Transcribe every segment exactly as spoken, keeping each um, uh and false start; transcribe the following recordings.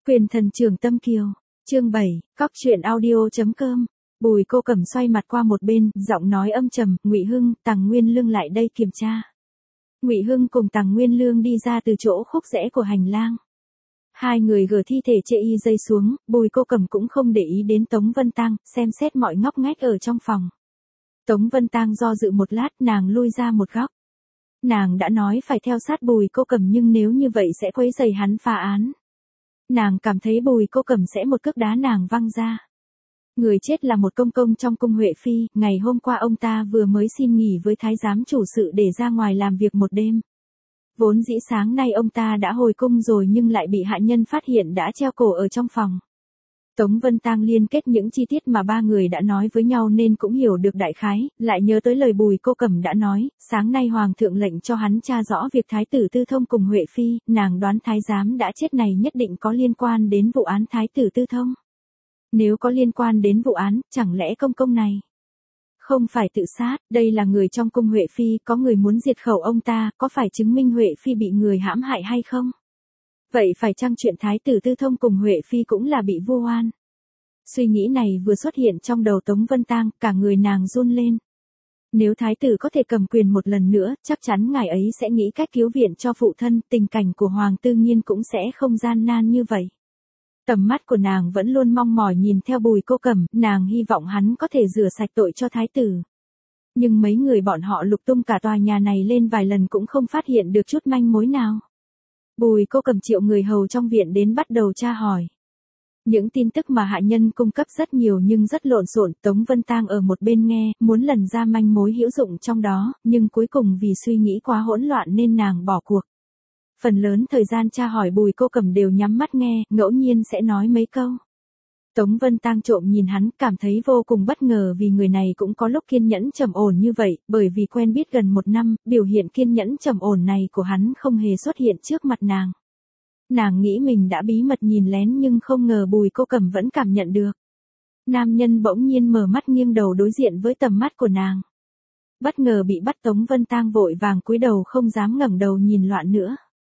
Quyền thần trưởng Tâm Kiều, chương bảy, cóc truyện audio.com. Bùi Cô Cẩm xoay mặt qua một bên, giọng nói âm trầm, Ngụy Hưng, Tằng Nguyên Lương lại đây kiểm tra. Ngụy Hưng cùng Tằng Nguyên Lương đi ra từ chỗ khúc rẽ của hành lang. Hai người gỡ thi thể chê y dây xuống, Bùi Cô Cẩm cũng không để ý đến Tống Vân Tang, xem xét mọi ngóc ngách ở trong phòng. Tống Vân Tang do dự một lát, nàng lui ra một góc. Nàng đã nói phải theo sát Bùi Cô Cẩm nhưng nếu như vậy sẽ quấy rầy hắn phá án. Nàng cảm thấy Bùi Cô Cẩm sẽ một cước đá nàng văng ra. Người chết là một công công trong cung Huệ Phi, ngày hôm qua ông ta vừa mới xin nghỉ với thái giám chủ sự để ra ngoài làm việc một đêm. Vốn dĩ sáng nay ông ta đã hồi cung rồi nhưng lại bị hạ nhân phát hiện đã treo cổ ở trong phòng. Tống Vân Tang liên kết những chi tiết mà ba người đã nói với nhau nên cũng hiểu được đại khái, lại nhớ tới lời Bùi Cô Cẩm đã nói, sáng nay Hoàng thượng lệnh cho hắn tra rõ việc Thái tử Tư Thông cùng Huệ Phi, nàng đoán thái giám đã chết này nhất định có liên quan đến vụ án Thái tử Tư Thông. Nếu có liên quan đến vụ án, chẳng lẽ công công này không phải tự sát, đây là người trong cung Huệ Phi, có người muốn diệt khẩu ông ta, có phải chứng minh Huệ Phi bị người hãm hại hay không? Vậy phải chăng chuyện Thái tử Tư Thông cùng Huệ Phi cũng là bị vu oan? Suy nghĩ này vừa xuất hiện trong đầu Tống Vân Tang, cả người nàng run lên. Nếu Thái tử có thể cầm quyền một lần nữa, chắc chắn ngài ấy sẽ nghĩ cách cứu viện cho phụ thân, tình cảnh của Hoàng Tư Nghiên cũng sẽ không gian nan như vậy. Tầm mắt của nàng vẫn luôn mong mỏi nhìn theo Bùi Cô Cẩm, nàng hy vọng hắn có thể rửa sạch tội cho Thái tử. Nhưng mấy người bọn họ lục tung cả tòa nhà này lên vài lần cũng không phát hiện được chút manh mối nào. Bùi Cô Cẩm triệu người hầu trong viện đến bắt đầu tra hỏi. Những tin tức mà hạ nhân cung cấp rất nhiều nhưng rất lộn xộn, Tống Vân Tang ở một bên nghe, muốn lần ra manh mối hữu dụng trong đó, nhưng cuối cùng vì suy nghĩ quá hỗn loạn nên nàng bỏ cuộc. Phần lớn thời gian tra hỏi Bùi Cô Cẩm đều nhắm mắt nghe, ngẫu nhiên sẽ nói mấy câu. Tống Vân Tang trộm nhìn hắn, cảm thấy vô cùng bất ngờ vì người này cũng có lúc kiên nhẫn trầm ổn như vậy, bởi vì quen biết gần một năm, biểu hiện kiên nhẫn trầm ổn này của hắn không hề xuất hiện trước mặt nàng. Nàng nghĩ mình đã bí mật nhìn lén nhưng không ngờ Bùi Cô Cẩm vẫn cảm nhận được. Nam nhân bỗng nhiên mở mắt nghiêng đầu đối diện với tầm mắt của nàng. Bất ngờ bị bắt, Tống Vân Tang vội vàng cúi đầu không dám ngẩng đầu nhìn loạn nữa.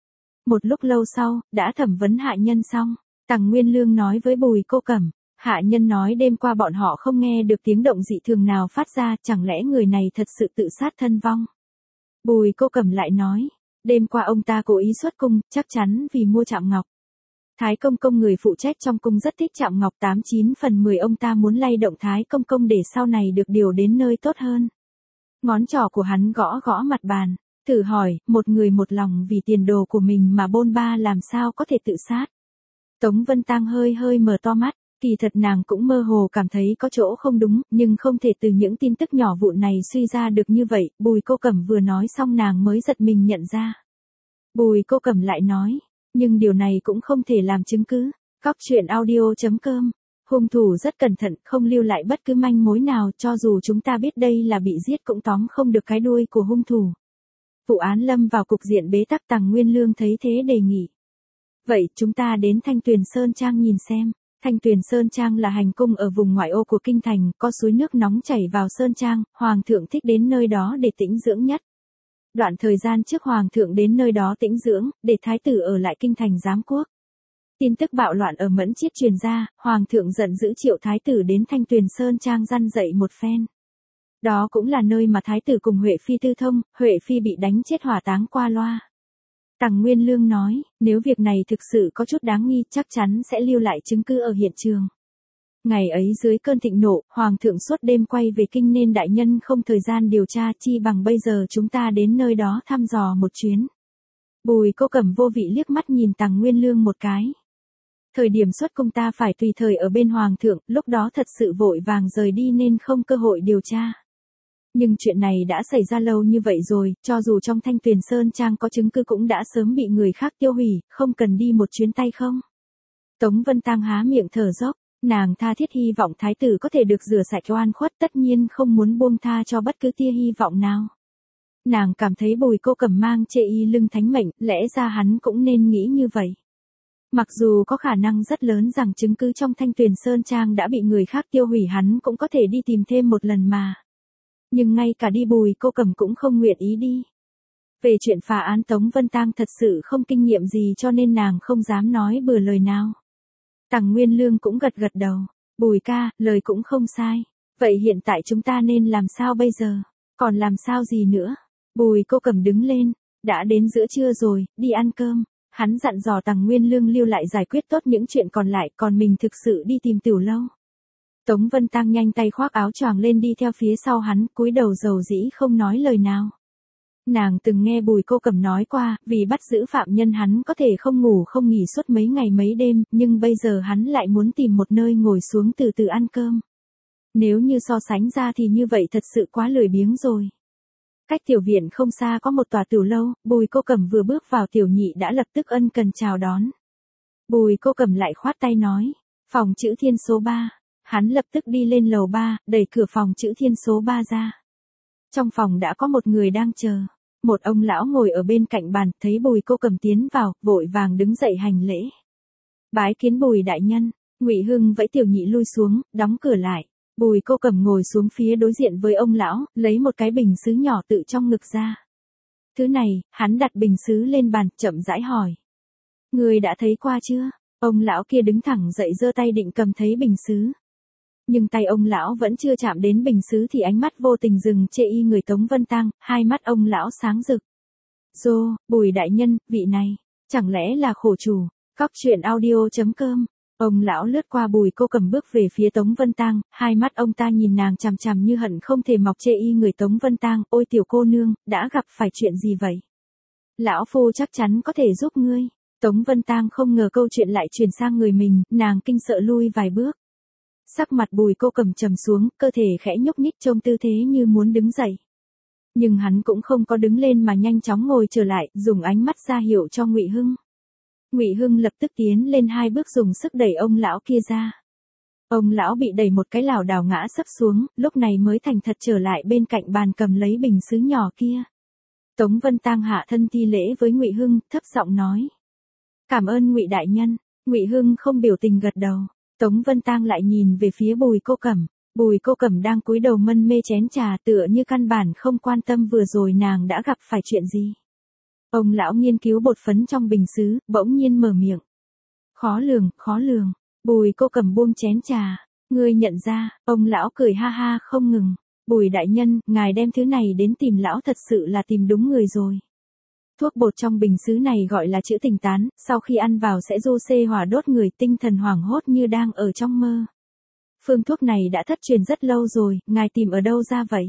Một lúc lâu sau, đã thẩm vấn hạ nhân xong, Tằng Nguyên Lương nói với Bùi Cô Cẩm, hạ nhân nói đêm qua bọn họ không nghe được tiếng động dị thường nào phát ra, chẳng lẽ người này thật sự tự sát thân vong. Bùi Cô Cẩm lại nói, đêm qua ông ta cố ý xuất cung, chắc chắn vì mua chạm ngọc. Thái công công người phụ trách trong cung rất thích chạm ngọc, tám chín phần mười ông ta muốn lay động Thái công công để sau này được điều đến nơi tốt hơn. Ngón trỏ của hắn gõ gõ mặt bàn. Thử hỏi, một người một lòng vì tiền đồ của mình mà bôn ba làm sao có thể tự sát. Tống Vân Tang hơi hơi mở to mắt, kỳ thật nàng cũng mơ hồ cảm thấy có chỗ không đúng, nhưng không thể từ những tin tức nhỏ vụn này suy ra được như vậy. Bùi Cô Cẩm vừa nói xong nàng mới giật mình nhận ra. Bùi Cô Cẩm lại nói, nhưng điều này cũng không thể làm chứng cứ. Cóc truyện audio.com. Hung thủ rất cẩn thận, không lưu lại bất cứ manh mối nào, cho dù chúng ta biết đây là bị giết cũng tóm không được cái đuôi của hung thủ. Vụ án lâm vào cục diện bế tắc. Tằng Nguyên Lương thấy thế đề nghị. Vậy chúng ta đến Thanh Tuyền Sơn Trang nhìn xem. Thanh Tuyền Sơn Trang là hành cung ở vùng ngoại ô của kinh thành, có suối nước nóng chảy vào Sơn Trang, Hoàng thượng thích đến nơi đó để tĩnh dưỡng nhất. Đoạn thời gian trước Hoàng thượng đến nơi đó tĩnh dưỡng, để Thái tử ở lại kinh thành giám quốc. Tin tức bạo loạn ở Mẫn Chiết truyền ra, Hoàng thượng giận dữ triệu Thái tử đến Thanh Tuyền Sơn Trang răn dạy một phen. Đó cũng là nơi mà Thái tử cùng Huệ Phi tư thông, Huệ Phi bị đánh chết hỏa táng qua loa. Tằng Nguyên Lương nói, nếu việc này thực sự có chút đáng nghi, chắc chắn sẽ lưu lại chứng cứ ở hiện trường. Ngày ấy dưới cơn thịnh nộ, Hoàng thượng suốt đêm quay về kinh nên đại nhân không thời gian điều tra, chi bằng bây giờ chúng ta đến nơi đó thăm dò một chuyến. Bùi Cô Cẩm vô vị liếc mắt nhìn Tằng Nguyên Lương một cái. Thời điểm xuất cung ta phải tùy thời ở bên Hoàng thượng, lúc đó thật sự vội vàng rời đi nên không cơ hội điều tra. Nhưng chuyện này đã xảy ra lâu như vậy rồi, cho dù trong Thanh Tuyền Sơn Trang có chứng cứ cũng đã sớm bị người khác tiêu hủy, không cần đi một chuyến tay không. Tống Vân Tang há miệng thở dốc, nàng tha thiết hy vọng Thái tử có thể được rửa sạch oan khuất, tất nhiên không muốn buông tha cho bất cứ tia hy vọng nào. Nàng cảm thấy Bùi Cô Cẩm mang chê y lưng thánh mệnh, lẽ ra hắn cũng nên nghĩ như vậy. Mặc dù có khả năng rất lớn rằng chứng cứ trong Thanh Tuyền Sơn Trang đã bị người khác tiêu hủy, hắn cũng có thể đi tìm thêm một lần mà. Nhưng ngay cả đi Bùi Cô Cẩm cũng không nguyện ý đi. Về chuyện phá án Tống Vân Tang thật sự không kinh nghiệm gì cho nên nàng không dám nói bừa lời nào. Tằng Nguyên Lương cũng gật gật đầu. Bùi ca, lời cũng không sai. Vậy hiện tại chúng ta nên làm sao bây giờ? Còn làm sao gì nữa? Bùi Cô Cẩm đứng lên. Đã đến giữa trưa rồi, đi ăn cơm. Hắn dặn dò Tằng Nguyên Lương lưu lại giải quyết tốt những chuyện còn lại, còn mình thực sự đi tìm tiểu lâu. Tống Vân Tăng nhanh tay khoác áo choàng lên đi theo phía sau hắn, cúi đầu dầu dĩ không nói lời nào. Nàng từng nghe Bùi Cô Cẩm nói qua, vì bắt giữ phạm nhân hắn có thể không ngủ không nghỉ suốt mấy ngày mấy đêm, nhưng bây giờ hắn lại muốn tìm một nơi ngồi xuống từ từ ăn cơm. Nếu như so sánh ra thì như vậy thật sự quá lười biếng rồi. Cách tiểu viện không xa có một tòa tiểu lâu, Bùi Cô Cẩm vừa bước vào tiểu nhị đã lập tức ân cần chào đón. Bùi Cô Cẩm lại khoát tay nói, phòng chữ thiên số ba. Hắn lập tức đi lên lầu ba, đẩy cửa phòng chữ thiên số ba ra. Trong phòng đã có một người đang chờ. Một ông lão ngồi ở bên cạnh bàn, thấy Bùi Cô Cẩm tiến vào, vội vàng đứng dậy hành lễ. Bái kiến Bùi đại nhân. Ngụy Hưng vẫy tiểu nhị lui xuống, đóng cửa lại. Bùi Cô Cẩm ngồi xuống phía đối diện với ông lão, lấy một cái bình sứ nhỏ tự trong ngực ra. Thứ này, hắn đặt bình sứ lên bàn, chậm rãi hỏi. Người đã thấy qua chưa? Ông lão kia đứng thẳng dậy giơ tay định cầm thấy bình sứ. Nhưng tay ông lão vẫn chưa chạm đến bình sứ thì ánh mắt vô tình dừng chê y người Tống Vân Tăng, hai mắt ông lão sáng rực. Dô, Bùi đại nhân, vị này, chẳng lẽ là khổ chủ? Cóc truyện audio chấm com. Ông lão lướt qua Bùi Cô Cẩm bước về phía Tống Vân Tăng, hai mắt ông ta nhìn nàng chằm chằm như hận không thể mọc chê y người Tống Vân Tăng. Ôi tiểu cô nương, đã gặp phải chuyện gì vậy? Lão phu chắc chắn có thể giúp ngươi. Tống Vân Tăng không ngờ câu chuyện lại chuyển sang người mình, nàng kinh sợ lui vài bước. Sắc mặt Bùi Cô Cẩm trầm xuống, cơ thể khẽ nhúc nhích trông tư thế như muốn đứng dậy. Nhưng hắn cũng không có đứng lên mà nhanh chóng ngồi trở lại, dùng ánh mắt ra hiệu cho Ngụy Hưng. Ngụy Hưng lập tức tiến lên hai bước dùng sức đẩy ông lão kia ra. Ông lão bị đẩy một cái lảo đảo ngã sấp xuống, lúc này mới thành thật trở lại bên cạnh bàn cầm lấy bình sứ nhỏ kia. Tống Vân Tăng hạ thân thi lễ với Ngụy Hưng, thấp giọng nói: "Cảm ơn Ngụy đại nhân." Ngụy Hưng không biểu tình gật đầu. Tống Vân Tăng lại nhìn về phía Bùi Cô Cẩm. Bùi Cô Cẩm đang cúi đầu mân mê chén trà, tựa như căn bản không quan tâm vừa rồi nàng đã gặp phải chuyện gì. Ông lão nghiên cứu bột phấn trong bình sứ, bỗng nhiên mở miệng. Khó lường, khó lường. Bùi Cô Cẩm buông chén trà. Ngươi nhận ra? Ông lão cười ha ha không ngừng. Bùi đại nhân, ngài đem thứ này đến tìm lão thật sự là tìm đúng người rồi. Thuốc bột trong bình sứ này gọi là chữ tình tán, sau khi ăn vào sẽ du xê hỏa đốt người, tinh thần hoảng hốt như đang ở trong mơ. Phương thuốc này đã thất truyền rất lâu rồi, ngài tìm ở đâu ra vậy?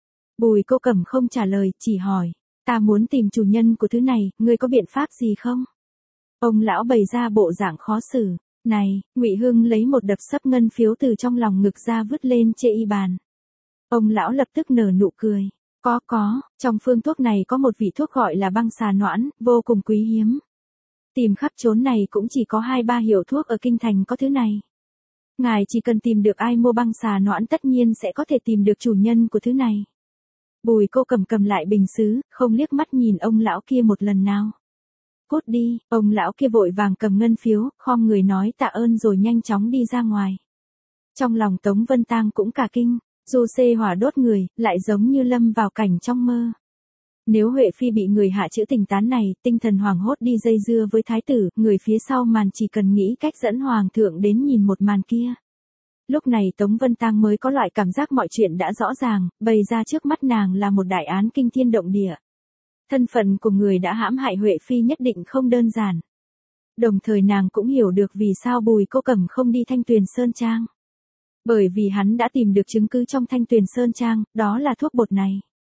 Bùi Cô Cẩm không trả lời, chỉ hỏi. Ta muốn tìm chủ nhân của thứ này, ngươi có biện pháp gì không? Ông lão bày ra bộ dạng khó xử. Này, Ngụy Hưng lấy một đập sấp ngân phiếu từ trong lòng ngực ra vứt lên chê y bàn. Ông lão lập tức nở nụ cười. Có có, trong phương thuốc này có một vị thuốc gọi là băng xà noãn, vô cùng quý hiếm. Tìm khắp chốn này cũng chỉ có hai ba hiệu thuốc ở kinh thành có thứ này. Ngài chỉ cần tìm được ai mua băng xà noãn tất nhiên sẽ có thể tìm được chủ nhân của thứ này. Bùi Cô Cẩm cầm lại bình sứ, không liếc mắt nhìn ông lão kia một lần nào. Cút đi, ông lão kia vội vàng cầm ngân phiếu, khom người nói tạ ơn rồi nhanh chóng đi ra ngoài. Trong lòng Tống Vân Tăng cũng cả kinh. Du xê hỏa đốt người, lại giống như lâm vào cảnh trong mơ. Nếu Huệ Phi bị người hạ chữ tình tán này, tinh thần hoàng hốt đi dây dưa với thái tử, người phía sau màn chỉ cần nghĩ cách dẫn hoàng thượng đến nhìn một màn kia. Lúc này Tống Vân Tăng mới có loại cảm giác mọi chuyện đã rõ ràng, bày ra trước mắt nàng là một đại án kinh thiên động địa. Thân phận của người đã hãm hại Huệ Phi nhất định không đơn giản. Đồng thời nàng cũng hiểu được vì sao Bùi Cô Cẩm không đi Thanh Tuyền Sơn Trang. Bởi vì hắn đã tìm được chứng cứ trong Thanh Tuyền Sơn Trang, đó là thuốc bột này.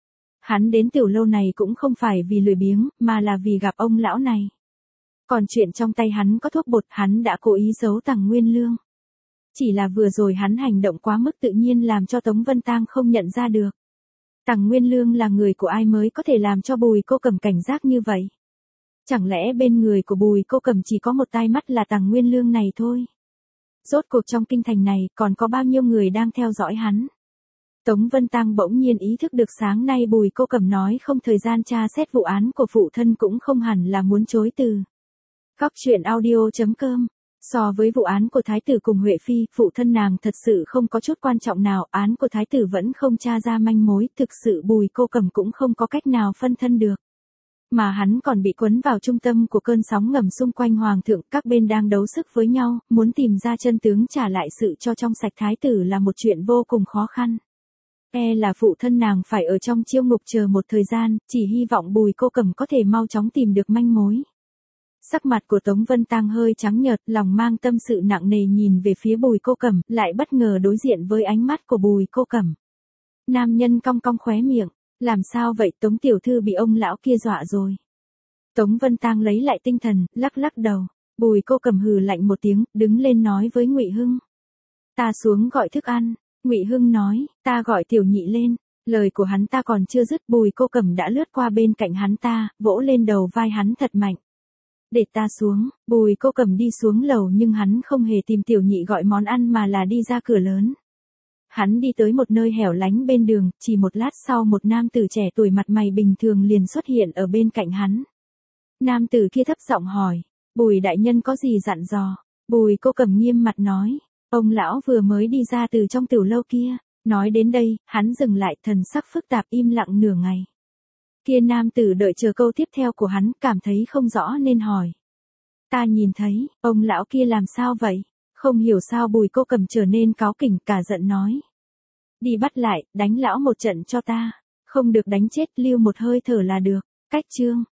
Hắn đến tiểu lâu này cũng không phải vì lười biếng, mà là vì gặp ông lão này. Còn chuyện trong tay hắn có thuốc bột, hắn đã cố ý giấu Tằng Nguyên Lương. Chỉ là vừa rồi hắn hành động quá mức tự nhiên làm cho Tống Vân Tăng không nhận ra được. Tằng Nguyên Lương là người của ai mới có thể làm cho Bùi Cô Cẩm cảnh giác như vậy? Chẳng lẽ bên người của Bùi Cô Cẩm chỉ có một tai mắt là Tằng Nguyên Lương này thôi? Rốt cuộc trong kinh thành này còn có bao nhiêu người đang theo dõi hắn? Tống Vân Tăng bỗng nhiên ý thức được sáng nay Bùi Cô Cẩm nói không thời gian tra xét vụ án của phụ thân cũng không hẳn là muốn chối từ. Cóc truyện audio chấm com. So với vụ án của thái tử cùng Huệ Phi, phụ thân nàng thật sự không có chút quan trọng nào, án của thái tử vẫn không tra ra manh mối, thực sự Bùi Cô Cẩm cũng không có cách nào phân thân được. Mà hắn còn bị cuốn vào trung tâm của cơn sóng ngầm xung quanh hoàng thượng, các bên đang đấu sức với nhau, muốn tìm ra chân tướng trả lại sự cho trong sạch thái tử là một chuyện vô cùng khó khăn. E là phụ thân nàng phải ở trong chiêu ngục chờ một thời gian, chỉ hy vọng Bùi Cô Cẩm có thể mau chóng tìm được manh mối. Sắc mặt của Tống Vân Tang hơi trắng nhợt, lòng mang tâm sự nặng nề nhìn về phía Bùi Cô Cẩm, lại bất ngờ đối diện với ánh mắt của Bùi Cô Cẩm. Nam nhân cong cong khóe miệng, làm sao vậy, Tống tiểu thư bị ông lão kia dọa rồi. Tống Vân Tang lấy lại tinh thần, lắc lắc đầu. Bùi Cô Cẩm hừ lạnh một tiếng, đứng lên nói với Ngụy Hưng. Ta xuống gọi thức ăn. Ngụy Hưng nói, ta gọi tiểu nhị lên. Lời của hắn ta còn chưa dứt, Bùi Cô Cẩm đã lướt qua bên cạnh hắn ta, vỗ lên đầu vai hắn thật mạnh. Để ta xuống. Bùi Cô Cẩm đi xuống lầu nhưng hắn không hề tìm tiểu nhị gọi món ăn mà là đi ra cửa lớn. Hắn đi tới một nơi hẻo lánh bên đường, chỉ một lát sau một nam tử trẻ tuổi mặt mày bình thường liền xuất hiện ở bên cạnh hắn. Nam tử kia thấp giọng hỏi, Bùi đại nhân có gì dặn dò? Bùi Cô Cẩm nghiêm mặt nói, ông lão vừa mới đi ra từ trong tiểu lâu kia. Nói đến đây, hắn dừng lại, thần sắc phức tạp im lặng nửa ngày. Kia nam tử đợi chờ câu tiếp theo của hắn, cảm thấy không rõ nên hỏi. Ta nhìn thấy, ông lão kia làm sao vậy? Không hiểu sao Bùi Cô Cẩm trở nên cáu kỉnh, cả giận nói. Đi bắt lại, đánh lão một trận cho ta. Không được đánh chết, lưu một hơi thở là được. Cách chương.